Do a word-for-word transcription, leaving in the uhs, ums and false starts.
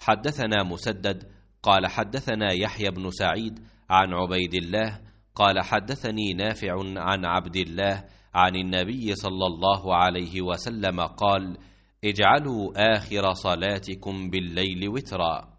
حدثنا مسدد قال حدثنا يحيى بن سعيد عن عبيد الله قال حدثني نافع عن عبد الله عن النبي صلى الله عليه وسلم قال: اجعلوا آخر صلاتكم بالليل وترا.